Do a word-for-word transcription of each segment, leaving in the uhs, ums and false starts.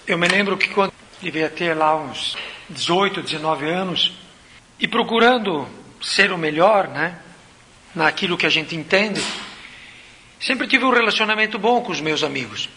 Eu me lembro que quando devia ter lá uns dezoito, dezenove anos, e procurando ser o melhor, né, naquilo que a gente entende, sempre tive um relacionamento bom com os meus amigos.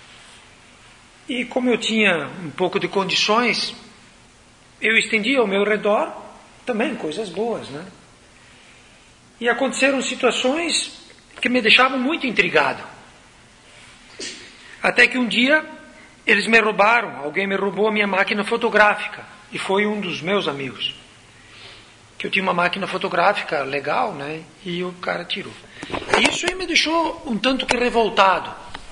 E como eu tinha um pouco de condições, eu estendia ao meu redor também coisas boas, né? E aconteceram situações que me deixavam muito intrigado. Até que um dia eles me roubaram, alguém me roubou a minha máquina fotográfica. E foi um dos meus amigos. Que eu tinha uma máquina fotográfica legal, né? E o cara tirou. Isso aí me deixou um tanto que revoltado.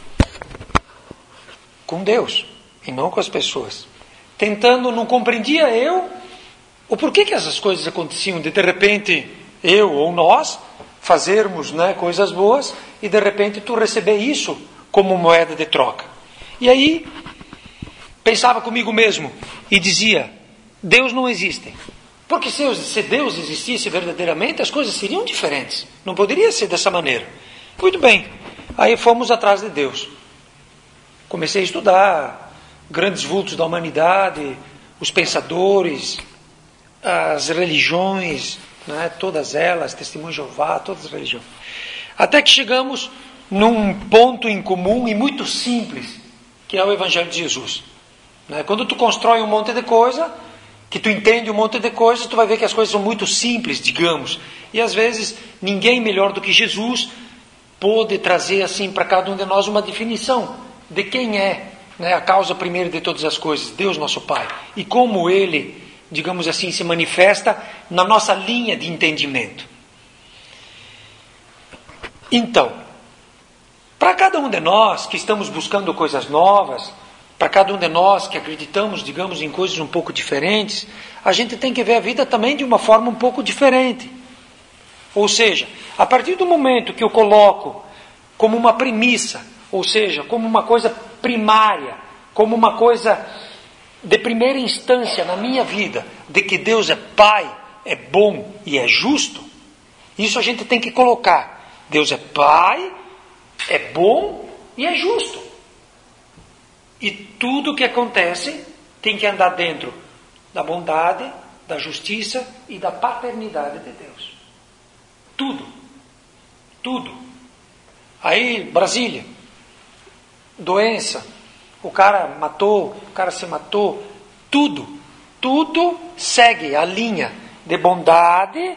Com Deus, e não com as pessoas. Tentando, não compreendia eu o porquê que essas coisas aconteciam. De de repente, eu ou nós fazermos, né, coisas boas e de repente tu receber isso como moeda de troca. E aí, pensava comigo mesmo e dizia, Deus não existe. Porque se, se Deus existisse verdadeiramente, as coisas seriam diferentes. Não poderia ser dessa maneira. Muito bem, aí fomos atrás de Deus. Comecei a estudar grandes vultos da humanidade, os pensadores, as religiões, né, todas elas, Testemunho de Jeová, todas as religiões. Até que chegamos num ponto em comum e muito simples, que é o Evangelho de Jesus. Né? Quando tu constrói um monte de coisa, que tu entende um monte de coisas, tu vai ver que as coisas são muito simples, digamos. E às vezes, ninguém melhor do que Jesus pôde trazer assim para cada um de nós uma definição de quem é, né, a causa primeira de todas as coisas, Deus nosso Pai. E como Ele, digamos assim, se manifesta na nossa linha de entendimento. Então, para cada um de nós que estamos buscando coisas novas, para cada um de nós que acreditamos, digamos, em coisas um pouco diferentes, a gente tem que ver a vida também de uma forma um pouco diferente. Ou seja, a partir do momento que eu coloco como uma premissa, ou seja, como uma coisa primária, como uma coisa de primeira instância na minha vida, de que Deus é Pai, é bom e é justo, isso a gente tem que colocar. Deus é Pai, é bom e é justo. E tudo o que acontece tem que andar dentro da bondade, da justiça e da paternidade de Deus. Tudo. Tudo. Aí, Brasília, doença, o cara matou, o cara se matou, tudo, tudo segue a linha de bondade,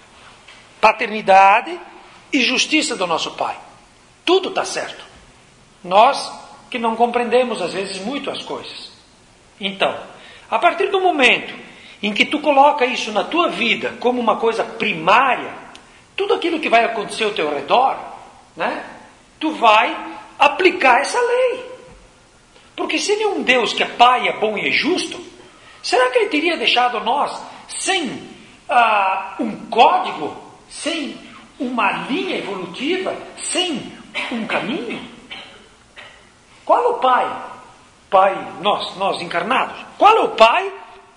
paternidade e justiça do nosso Pai. Tudo está certo. Nós que não compreendemos às vezes muito as coisas. Então, a partir do momento em que tu coloca isso na tua vida como uma coisa primária, tudo aquilo que vai acontecer ao teu redor, né, tu vai aplicar essa lei. Porque se ele é um Deus que é Pai, é bom e é justo, será que Ele teria deixado nós sem ah, um código, sem uma linha evolutiva, sem um caminho? Qual é o Pai? Pai, nós, nós encarnados. Qual é o Pai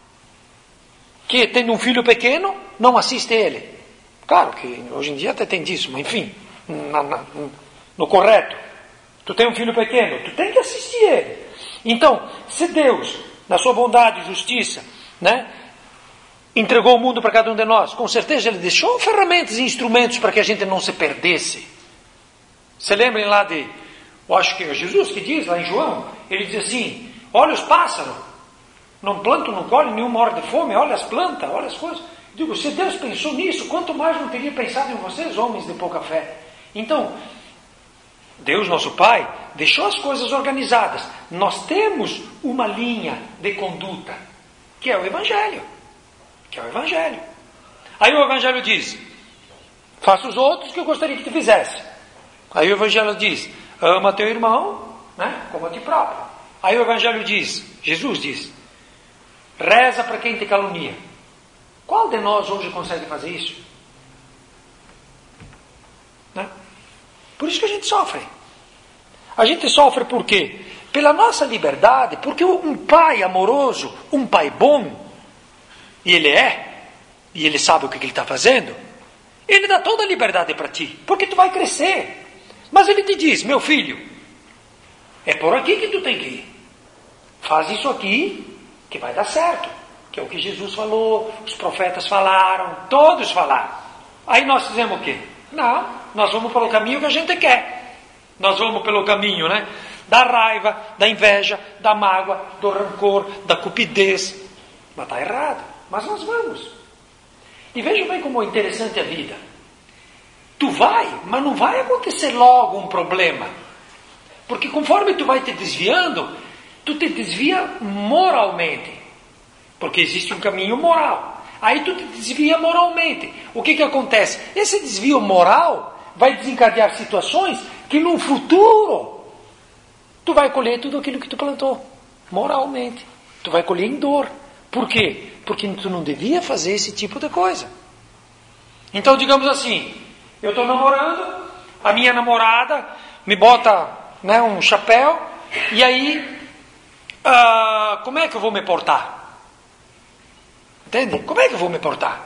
que, tendo um filho pequeno, não assiste ele? Claro que hoje em dia até tem disso, mas enfim, na, na, no correto. Tu tem um filho pequeno, tu tem que assistir ele. Então, se Deus, na sua bondade e justiça, né, entregou o mundo para cada um de nós, com certeza Ele deixou ferramentas e instrumentos para que a gente não se perdesse. Se lembrem lá de, eu acho que é Jesus que diz lá em João, ele diz assim, olha os pássaros, não plantam, não colhem, nenhuma hora de fome, olha as plantas, olha as coisas. Eu digo, se Deus pensou nisso, quanto mais não teria pensado em vocês, homens de pouca fé. Então, Deus, nosso Pai, deixou as coisas organizadas. Nós temos uma linha de conduta, que é o Evangelho. Que é o Evangelho. Aí o Evangelho diz, faça os outros que eu gostaria que tu fizesse. Aí o Evangelho diz, ama teu irmão, né, como a ti próprio. Aí o Evangelho diz, Jesus diz, reza para quem te calunia. Qual de nós hoje consegue fazer isso? Né? Por isso que a gente sofre. A gente sofre por quê? Pela nossa liberdade, porque um pai amoroso, um pai bom, e ele é, e ele sabe o que ele está fazendo, ele dá toda a liberdade para ti, porque tu vai crescer. Mas ele te diz, meu filho, é por aqui que tu tem que ir. faz isso aqui que vai dar certo. Que é o que Jesus falou, os profetas falaram, todos falaram. Aí nós fizemos o quê? Não, nós vamos pelo caminho que a gente quer. Nós vamos pelo caminho, né? Da raiva, da inveja, da mágoa, do rancor, da cupidez. Mas está errado. Mas nós vamos. E veja bem como é interessante a vida. Tu vai, mas não vai acontecer logo um problema. Porque conforme tu vai te desviando, tu te desvia moralmente. Porque existe um caminho moral. Aí tu te desvia moralmente. O que que acontece? Esse desvio moral vai desencadear situações que no futuro tu vai colher tudo aquilo que tu plantou. Moralmente. Tu vai colher em dor. Por quê? Porque tu não devia fazer esse tipo de coisa. Então, digamos assim, eu estou namorando, a minha namorada me bota, né, um chapéu, e aí, uh, como é que eu vou me portar? Entende? Como é que eu vou me portar?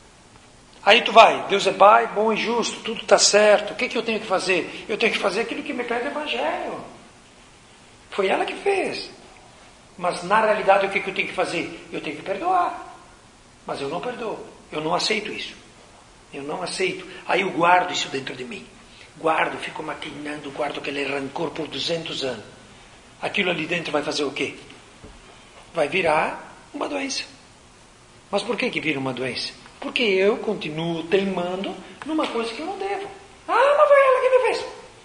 Aí tu vai, Deus é Pai, bom e justo, tudo está certo, o que, que eu tenho que fazer? Eu tenho que fazer aquilo que me pede o Evangelho. Foi ela que fez. Mas na realidade o que, que eu tenho que fazer? Eu tenho que perdoar. Mas eu não perdoo, eu não aceito isso. Eu não aceito. Aí eu guardo isso dentro de mim. Guardo, fico maquinando, guardo aquele rancor por duzentos anos. Aquilo ali dentro vai fazer o quê? Vai virar uma doença. Mas por que que vira uma doença? Porque eu continuo teimando numa coisa que eu não devo. Ah, mas foi ela que me fez.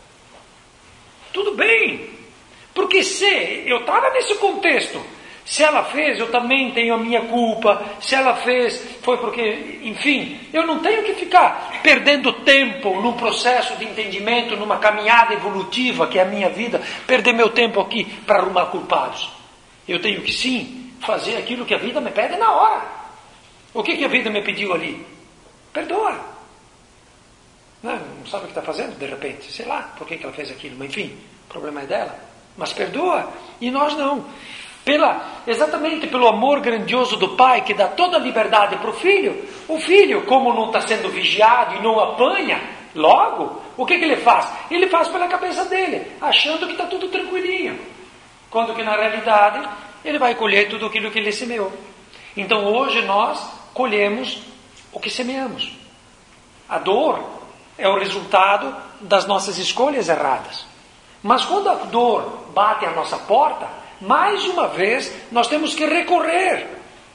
Tudo bem. Porque se eu estava nesse contexto, se ela fez, eu também tenho a minha culpa. Se ela fez, foi porque, enfim, eu não tenho que ficar perdendo tempo num processo de entendimento, numa caminhada evolutiva que é a minha vida, perder meu tempo aqui para arrumar culpados. Eu tenho que sim fazer aquilo que a vida me pede na hora. O que, que a vida me pediu ali? Perdoa. Não, não sabe o que está fazendo, de repente. Sei lá por que, que ela fez aquilo, mas enfim, o problema é dela. Mas perdoa. E nós não. Pela, exatamente pelo amor grandioso do pai, que dá toda a liberdade para o filho, o filho, como não está sendo vigiado e não apanha, logo, o que, que ele faz? Ele faz pela cabeça dele, achando que está tudo tranquilinho. Quando que na realidade, ele vai colher tudo aquilo que ele semeou. Então hoje nós colhemos o que semeamos. A dor é o resultado das nossas escolhas erradas. Mas quando a dor bate à nossa porta, mais uma vez nós temos que recorrer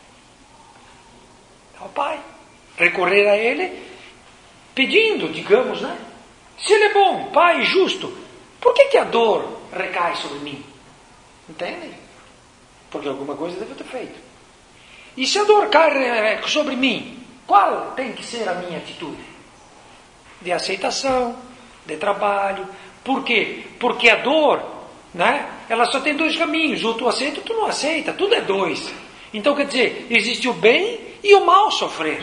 ao Pai. Recorrer a Ele pedindo, digamos, né? Se Ele é bom, Pai justo, por que que a dor recai sobre mim? Entende? Porque alguma coisa deve ter feito. E se a dor cai sobre mim, qual tem que ser a minha atitude? De aceitação, de trabalho. Por quê? Porque a dor, né, ela só tem dois caminhos. Ou tu aceita ou tu não aceita. Tudo é dois. Então quer dizer, existe o bem e o mal sofrer.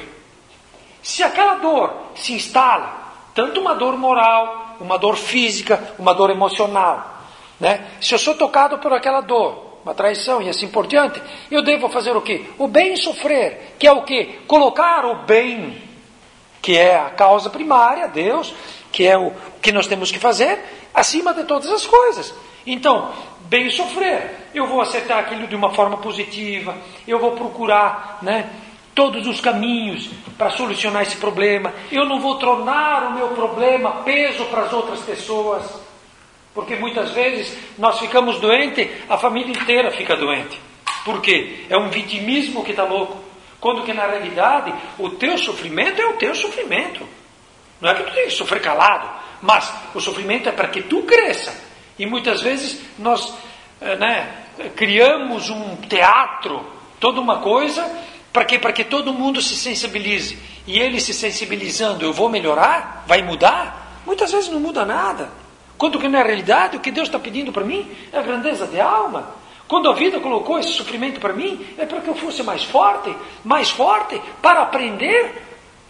Se aquela dor se instala, tanto uma dor moral, uma dor física, uma dor emocional, né? Se eu sou tocado por aquela dor, uma traição e assim por diante, eu devo fazer o quê? O bem sofrer, que é o quê? Colocar o bem, que é a causa primária, Deus, que é o que nós temos que fazer, acima de todas as coisas. Então, bem sofrer, eu vou aceitar aquilo de uma forma positiva, eu vou procurar, né, todos os caminhos para solucionar esse problema, eu não vou tornar o meu problema peso para as outras pessoas. Porque muitas vezes nós ficamos doentes, a família inteira fica doente. Por quê? É um vitimismo que está louco. Quando que na realidade o teu sofrimento é o teu sofrimento. Não é que tu tem que sofrer calado, mas o sofrimento é para que tu cresça. E muitas vezes nós, né, criamos um teatro, toda uma coisa, para que, para que todo mundo se sensibilize. E ele se sensibilizando, eu vou melhorar? Vai mudar? Muitas vezes não muda nada. Quando que na realidade o que Deus está pedindo para mim é a grandeza de alma. Quando a vida colocou esse sofrimento para mim, é para que eu fosse mais forte, mais forte, para aprender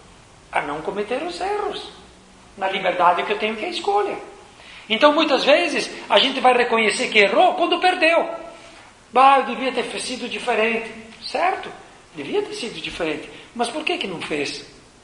a não cometer os erros, na liberdade que eu tenho, que é a escolha. Então muitas vezes a gente vai reconhecer que errou quando perdeu. Bah, eu devia ter sido diferente. Certo, devia ter sido diferente. Mas por que que não fez?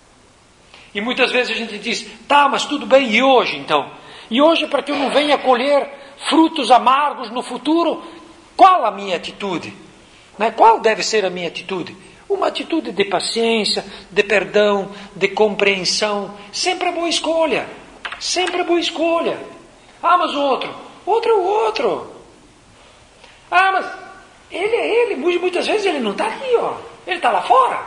E muitas vezes a gente diz, tá, mas tudo bem, e hoje então? E hoje, para que eu não venha colher frutos amargos no futuro, Qual a minha atitude? Né? Qual deve ser a minha atitude? Uma atitude de paciência, de perdão, de compreensão. Sempre a boa escolha. Sempre a boa escolha. Ah, mas o outro. O outro é o outro. Ah, mas ele é ele. Muitas vezes ele não está aqui, ó. Ele está lá fora.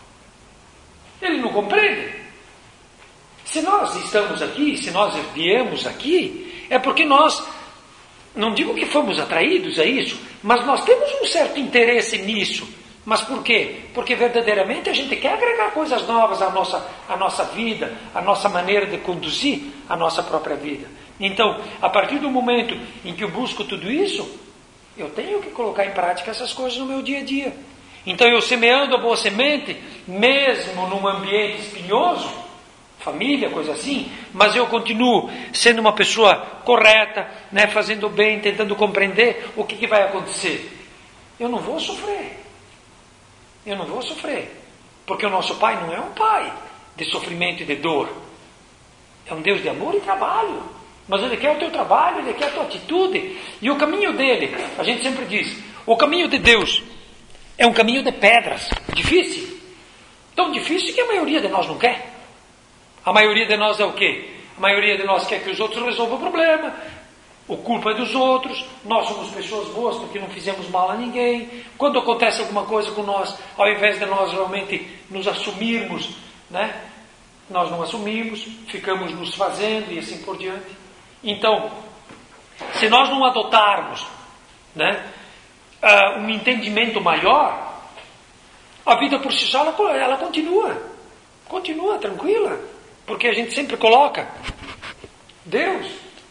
Ele não compreende. Se nós estamos aqui, se nós viemos aqui, é porque nós, não digo que fomos atraídos a isso, mas nós temos um certo interesse nisso. Mas por quê? Porque verdadeiramente a gente quer agregar coisas novas à nossa, à nossa vida, à nossa maneira de conduzir a nossa própria vida. Então, a partir do momento em que eu busco tudo isso, eu tenho que colocar em prática essas coisas no meu dia a dia. Então, eu semeando a boa semente, mesmo num ambiente espinhoso, família, coisa assim, mas eu continuo sendo uma pessoa correta, né, fazendo bem, tentando compreender o que, que vai acontecer. Eu não vou sofrer. Eu não vou sofrer. Porque o nosso Pai não é um Pai de sofrimento e de dor. É um Deus de amor e trabalho. Mas Ele quer o teu trabalho, Ele quer a tua atitude. E o caminho dele, a gente sempre diz, o caminho de Deus é um caminho de pedras. Difícil. Tão difícil que a maioria de nós não quer. A maioria de nós é o quê? A maioria de nós quer que os outros resolvam o problema. A culpa é dos outros. Nós somos pessoas boas porque não fizemos mal a ninguém. Quando acontece alguma coisa com nós, ao invés de nós realmente nos assumirmos, né? Nós não assumimos, ficamos nos fazendo e assim por diante. Então, se nós não adotarmos, né, uh, um entendimento maior, a vida por si só ela, ela continua. Continua tranquila. Porque a gente sempre coloca Deus.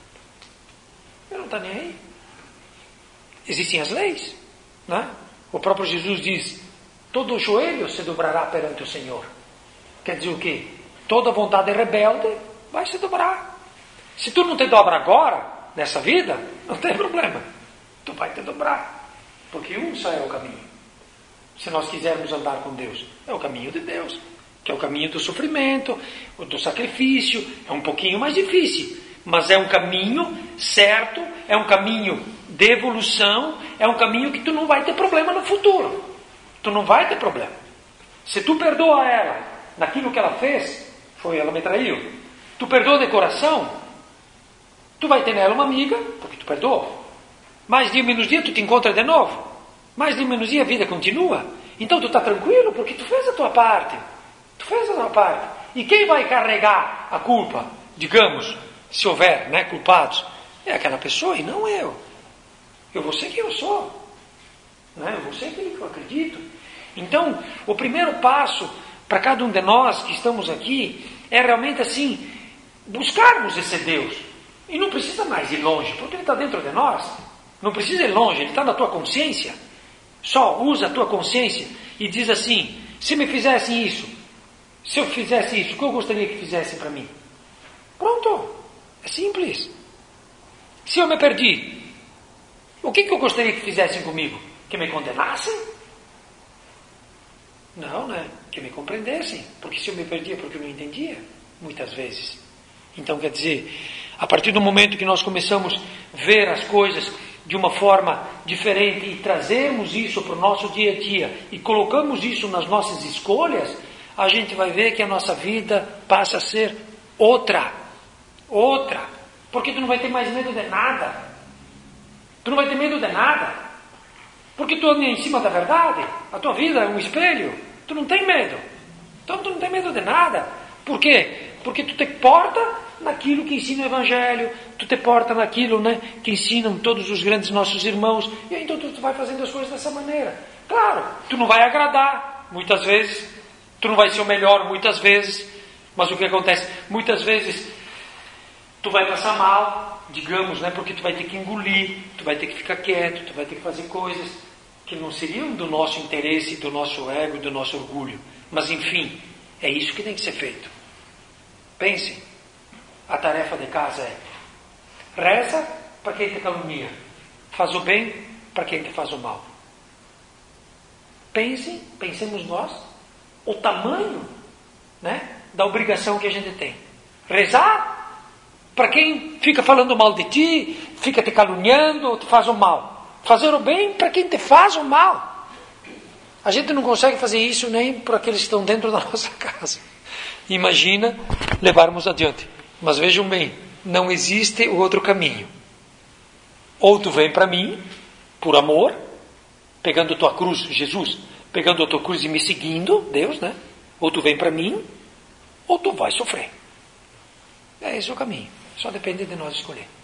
Ele não está nem aí. Existem as leis. Né? O próprio Jesus diz, todo joelho se dobrará perante o Senhor. Quer dizer o quê? Toda vontade rebelde vai se dobrar. Se tu não te dobra agora, nessa vida, não tem problema. Tu vai te dobrar. Porque um só é o caminho. Se nós quisermos andar com Deus, é o caminho de Deus. Que é o caminho do sofrimento, do sacrifício. É um pouquinho mais difícil. Mas é um caminho certo, é um caminho de evolução, é um caminho que tu não vai ter problema no futuro. Tu não vai ter problema. Se tu perdoa ela naquilo que ela fez, foi ela me traiu, tu perdoa de coração, tu vai ter nela uma amiga, porque tu perdoou. Mais dia menos dia tu te encontra de novo. Mais dia menos dia a vida continua. Então tu está tranquilo porque tu fez a tua parte. Tu fez a tua parte. E quem vai carregar a culpa, digamos, se houver, né, culpados, é aquela pessoa e não eu. Eu vou ser quem eu sou. Né? Eu vou ser aquele que eu acredito. Então, o primeiro passo para cada um de nós que estamos aqui é realmente assim, buscarmos esse Deus. E não precisa mais ir longe, porque Ele está dentro de nós. Não precisa ir longe, Ele está na tua consciência. Só usa a tua consciência e diz assim, se me fizessem isso, se eu fizesse isso, o que eu gostaria que fizessem para mim? Pronto. É simples. Se eu me perdi, o que, que eu gostaria que fizessem comigo? Que me condenassem? Não, né? Que me compreendessem. Porque se eu me perdia, porque eu não entendia, muitas vezes. Então, quer dizer, a partir do momento que nós começamos a ver as coisas de uma forma diferente e trazermos isso para o nosso dia a dia e colocamos isso nas nossas escolhas, a gente vai ver que a nossa vida passa a ser outra. Outra. Porque tu não vai ter mais medo de nada. Tu não vai ter medo de nada. Porque tu anda em cima da verdade. A tua vida é um espelho. Tu não tem medo. Então tu não tem medo de nada. Por quê? Porque tu te porta naquilo que ensina o Evangelho. Tu te porta naquilo, né, que ensinam todos os grandes nossos irmãos. E então tu, tu vai fazendo as coisas dessa maneira. Claro, tu não vai agradar muitas vezes. Tu não vai ser o melhor muitas vezes. Mas o que acontece? Muitas vezes tu vai passar mal, digamos, né, porque tu vai ter que engolir, tu vai ter que ficar quieto, tu vai ter que fazer coisas que não seriam do nosso interesse, do nosso ego, do nosso orgulho. Mas enfim, é isso que tem que ser feito. Pense, a tarefa de casa é: reza para quem te calunia, faz o bem para quem te faz o mal. Pense, pensemos nós, o tamanho, né, da obrigação que a gente tem. Rezar para quem fica falando mal de ti, fica te caluniando ou te faz o mal. Fazer o bem para quem te faz o mal. A gente não consegue fazer isso nem para aqueles que estão dentro da nossa casa. Imagina levarmos adiante. Mas vejam bem, não existe o outro caminho. Ou tu vem para mim, por amor, pegando a tua cruz, Jesus, pegando a tua cruz e me seguindo, Deus, né? Ou tu vem para mim, ou tu vai sofrer. É esse o caminho. Só depende de nós escolher.